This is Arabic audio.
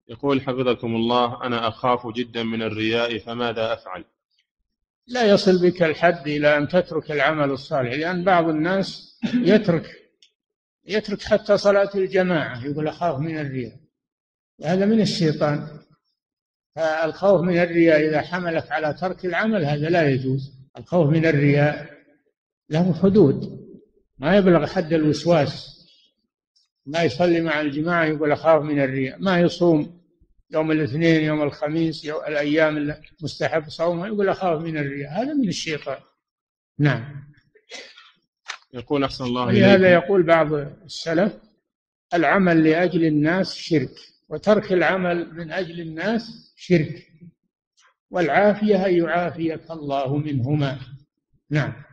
يقول حفظكم الله: أنا أخاف جدا من الرياء، فماذا أفعل؟ لا يصل بك الحد إلى أن تترك العمل الصالح، لأن بعض الناس يترك حتى صلاة الجماعة، يقول أخاف من الرياء، هذا من الشيطان. فالخوف من الرياء إذا حملك على ترك العمل هذا لا يجوز. الخوف من الرياء له حدود، ما يبلغ حد الوسواس. ما يصلي مع الجماعة يقول أخاف من الرياء، ما يصوم يوم الاثنين يوم الخميس الأيام المستحب صومها يقول أخاف من الرياء، هذا من الشيطان. نعم. يقول: أحسن الله ولهذا إليكم. يقول بعض السلف: العمل لأجل الناس شرك، وترك العمل من أجل الناس شرك، والعافية أن يعافيك الله منهما. نعم.